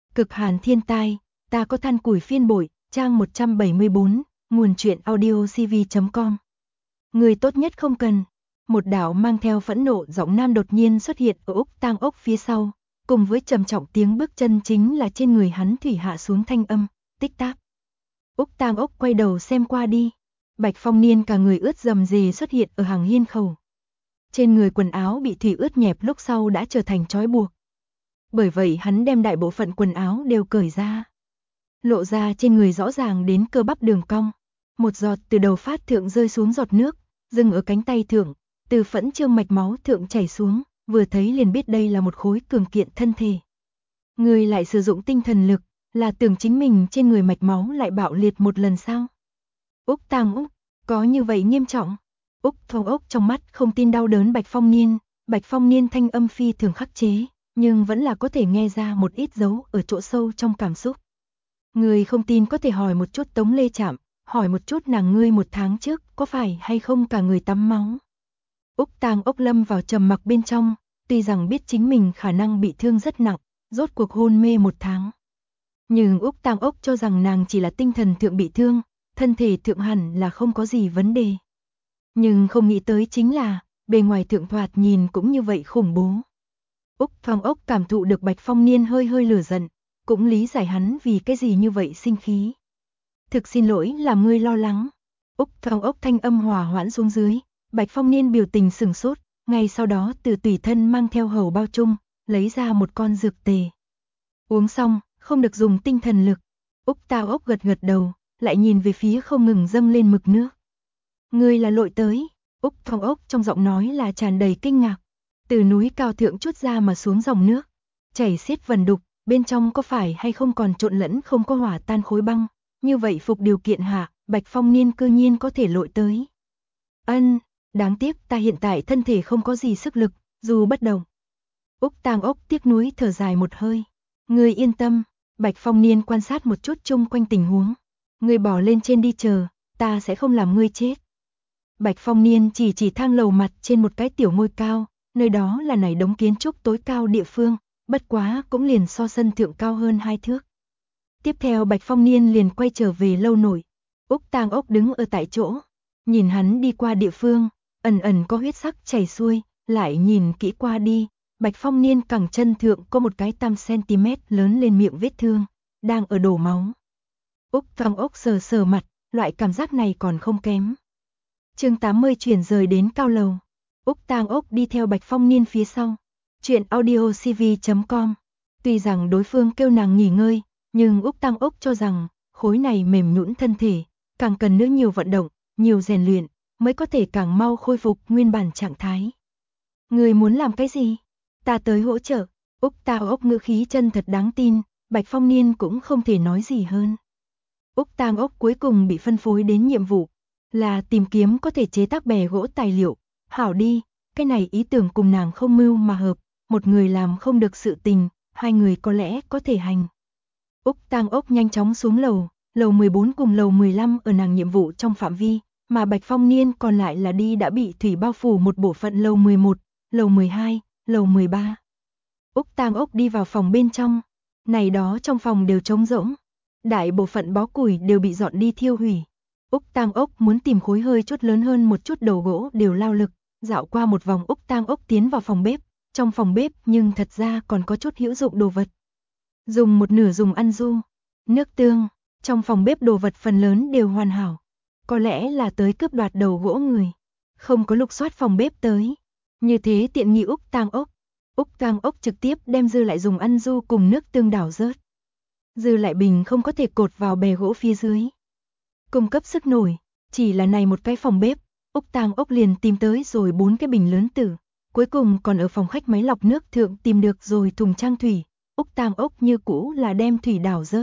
Cực hàn thiên tai, ta có than củi phiên bội, trang 174, nguồn truyện audio cv.com. Người tốt nhất không cần. Một đạo mang theo phẫn nộ giọng nam đột nhiên xuất hiện ở Úc Tang Ốc phía sau, cùng với trầm trọng tiếng bước chân chính là trên người hắn thủy hạ xuống thanh âm, tích tắc. Úc Tang Ốc quay đầu xem qua đi, Bạch Phong Niên cả người ướt rầm rề xuất hiện ở hàng hiên khẩu. Trên người quần áo bị thủy ướt nhẹp lúc sau đã trở thành trói buộc. Bởi vậy hắn đem đại bộ phận quần áo đều cởi ra. Lộ ra trên người rõ ràng đến cơ bắp đường cong. Một giọt từ đầu phát thượng rơi xuống giọt nước, dừng ở cánh tay thượng, từ phẫn trương mạch máu thượng chảy xuống, vừa thấy liền biết đây là một khối cường kiện thân thể. Người lại sử dụng tinh thần lực, là tưởng chính mình trên người mạch máu lại bạo liệt một lần sao? Úc Tang Úc, có như vậy nghiêm trọng? Úc Phong Ốc trong mắt không tin đau đớn Bạch Phong Niên thanh âm phi thường khắc chế, nhưng vẫn là có thể nghe ra một ít dấu ở chỗ sâu trong cảm xúc. Người không tin có thể hỏi một chút Tống Lê Trạm, hỏi một chút nàng ngươi một tháng trước có phải hay không cả người tắm máu. Úc Tang Ốc lâm vào trầm mặc bên trong, tuy rằng biết chính mình khả năng bị thương rất nặng, rốt cuộc hôn mê một tháng. Nhưng Úc Tang Ốc cho rằng nàng chỉ là tinh thần thượng bị thương, thân thể thượng hẳn là không có gì vấn đề. Nhưng không nghĩ tới chính là, bề ngoài thượng thoạt nhìn cũng như vậy khủng bố. Úc Phong Ốc cảm thụ được Bạch Phong Niên hơi lửa giận, cũng lý giải hắn vì cái gì như vậy sinh khí. Thực xin lỗi làm ngươi lo lắng. Úc Phong Ốc thanh âm hòa hoãn xuống dưới, Bạch Phong Niên biểu tình sừng sốt, ngay sau đó từ tùy thân mang theo hầu bao chung, lấy ra một con dược tề. Uống xong, không được dùng tinh thần lực. Úc Tang Ốc gật đầu, lại nhìn về phía không ngừng dâng lên mực nước. Ngươi là lội tới. Úc Phong Ốc trong giọng nói là tràn đầy kinh ngạc. Từ núi cao thượng chút ra mà xuống dòng nước, chảy xiết vần đục, bên trong có phải hay không còn trộn lẫn không có hỏa tan khối băng, như vậy phục điều kiện hạ, Bạch Phong Niên cư nhiên có thể lội tới. Ân, đáng tiếc ta hiện tại thân thể không có gì sức lực, dù bất động. Úc Tang Ốc tiếc nuối thở dài một hơi. Ngươi yên tâm, Bạch Phong Niên quan sát một chút chung quanh tình huống. Ngươi bỏ lên trên đi chờ, ta sẽ không làm ngươi chết. Bạch Phong Niên chỉ thang lầu mặt trên một cái tiểu ngôi cao, nơi đó là nảy đống kiến trúc tối cao địa phương, bất quá cũng liền so sân thượng cao hơn 2 thước. Tiếp theo Bạch Phong Niên liền quay trở về lâu nổi. Úc Tang Ốc đứng ở tại chỗ, nhìn hắn đi qua địa phương, ẩn có huyết sắc chảy xuôi, lại nhìn kỹ qua đi, Bạch Phong Niên cẳng chân thượng có một cái 5 cm lớn lên miệng vết thương, đang ở đổ máu. Úc Tang Ốc sờ mặt, loại cảm giác này còn không kém. Chương 80 chuyển rời đến cao lầu. Úc Tang Ốc đi theo Bạch Phong Niên phía sau. Chuyện audio cv.com. Tuy rằng đối phương kêu nàng nghỉ ngơi, nhưng Úc Tang Ốc cho rằng khối này mềm nhũn thân thể, càng cần nữa nhiều vận động, nhiều rèn luyện, mới có thể càng mau khôi phục nguyên bản trạng thái. Người muốn làm cái gì? Ta tới hỗ trợ. Úc Tang Ốc ngữ khí chân thật đáng tin, Bạch Phong Niên cũng không thể nói gì hơn. Úc Tang Ốc cuối cùng bị phân phối đến nhiệm vụ là tìm kiếm có thể chế tác bè gỗ tài liệu. Hảo đi, cái này ý tưởng cùng nàng không mưu mà hợp, một người làm không được sự tình, hai người có lẽ có thể hành. Úc Tang Ốc nhanh chóng xuống lầu 14 cùng lầu 15 ở nàng nhiệm vụ trong phạm vi, mà Bạch Phong Niên còn lại là đi đã bị thủy bao phủ một bộ phận lầu 11, lầu 12, lầu 13. Úc Tang Ốc đi vào phòng bên trong, này đó trong phòng đều trống rỗng, đại bộ phận bó củi đều bị dọn đi thiêu hủy. Úc Tang Ốc muốn tìm khối hơi chút lớn hơn một chút đầu gỗ đều lao lực, dạo qua một vòng Úc Tang Ốc tiến vào phòng bếp, trong phòng bếp nhưng thật ra còn có chút hữu dụng đồ vật. Dùng một nửa dùng ăn du, nước tương, trong phòng bếp đồ vật phần lớn đều hoàn hảo. Có lẽ là tới cướp đoạt đầu gỗ người, không có lục soát phòng bếp tới. Như thế tiện nghi Úc Tang Ốc. Úc Tang Ốc trực tiếp đem dư lại dùng ăn du cùng nước tương đảo rớt. Dư lại bình không có thể cột vào bè gỗ phía dưới. Cung cấp sức nổi, chỉ là này một cái phòng bếp, Úc Tang Ốc liền tìm tới rồi 4 cái bình lớn tử, cuối cùng còn ở phòng khách máy lọc nước thượng tìm được rồi thùng trang thủy, Úc Tang Ốc như cũ là đem thủy đảo rớt.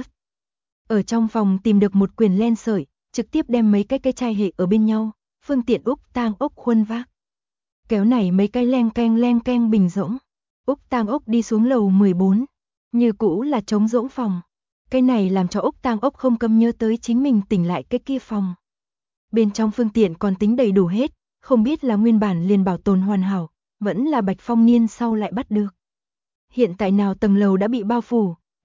Ở trong phòng tìm được một quyển len sợi, trực tiếp đem mấy cái chai hệ ở bên nhau, phương tiện Úc Tang Ốc khuân vác. Kéo này mấy cái len keng bình rỗng, Úc Tang Ốc đi xuống lầu 14, như cũ là trống rỗng phòng. Cái này làm cho Úc Tang Ốc không cấm nhớ tới chính mình tỉnh lại cái kia phòng. Bên trong phương tiện còn tính đầy đủ hết, không biết là nguyên bản liền bảo tồn hoàn hảo, vẫn là Bạch Phong Niên sau lại bắt được. Hiện tại nào tầng lầu đã bị bao phủ,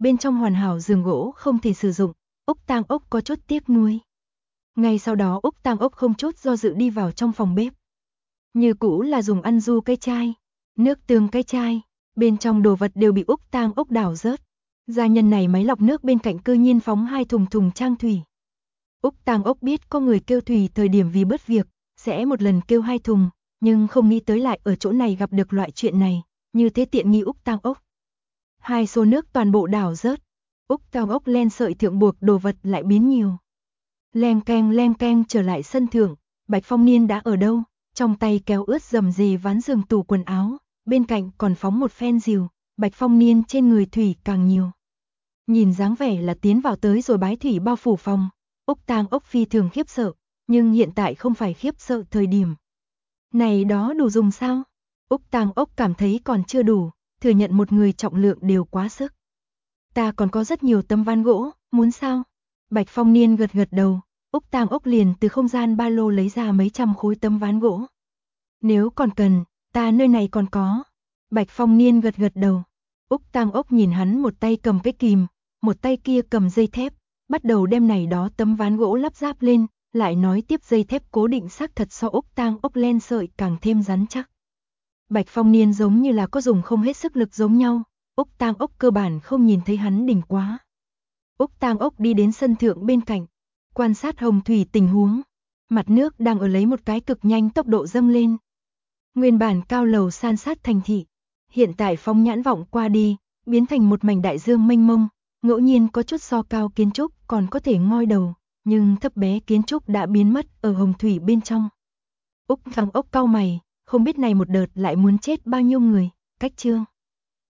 bên trong hoàn hảo giường gỗ không thể sử dụng, Úc Tang Ốc có chút tiếc nuối. Ngay sau đó Úc Tang Ốc không chút do dự đi vào trong phòng bếp. Như cũ là dùng ăn du cái chai, nước tương cái chai, bên trong đồ vật đều bị Úc Tang Ốc đảo rớt. Gia nhân này máy lọc nước bên cạnh cư nhiên phóng 2 thùng trang thủy. Úc Tang Ốc biết có người kêu thủy thời điểm vì bớt việc, sẽ một lần kêu 2 thùng, nhưng không nghĩ tới lại ở chỗ này gặp được loại chuyện này, như thế tiện nghi Úc Tang Ốc. 2 xô nước toàn bộ đảo rớt, Úc Tang Ốc len sợi thượng buộc đồ vật lại biến nhiều. Leng keng trở lại sân thượng, Bạch Phong Niên đã ở đâu, trong tay kéo ướt rầm rề ván giường tủ quần áo, bên cạnh còn phóng một phen rìu, Bạch Phong Niên trên người thủy càng nhiều. Nhìn dáng vẻ là tiến vào tới rồi bái thủy bao phủ phòng, Úc Tang Ốc phi thường khiếp sợ, nhưng hiện tại không phải khiếp sợ thời điểm. Này đó đủ dùng sao? Úc Tang Ốc cảm thấy còn chưa đủ, thừa nhận một người trọng lượng đều quá sức. Ta còn có rất nhiều tấm ván gỗ, muốn sao? Bạch Phong Niên gật gật đầu, Úc Tang Ốc liền từ không gian ba lô lấy ra mấy trăm khối tấm ván gỗ. Nếu còn cần, ta nơi này còn có. Bạch Phong Niên gật gật đầu. Úc Tang Ốc nhìn hắn một tay cầm cái kìm, một tay kia cầm dây thép, bắt đầu đem này đó tấm ván gỗ lắp ráp lên, lại nói tiếp dây thép cố định xác thật so Úc Tang Ốc len sợi càng thêm rắn chắc. Bạch Phong Niên giống như là có dùng không hết sức lực giống nhau, Úc Tang Ốc cơ bản không nhìn thấy hắn đỉnh quá. Úc Tang Ốc đi đến sân thượng bên cạnh, quan sát hồng thủy tình huống, mặt nước đang ở lấy một cái cực nhanh tốc độ dâng lên. Nguyên bản cao lầu san sát thành thị, hiện tại phóng nhãn vọng qua đi, biến thành một mảnh đại dương mênh mông, ngẫu nhiên có chút so cao kiến trúc còn có thể ngoi đầu, nhưng thấp bé kiến trúc đã biến mất ở hồng thủy bên trong. Úc Tang Ốc cau mày, không biết này một đợt lại muốn chết bao nhiêu người, cách chương.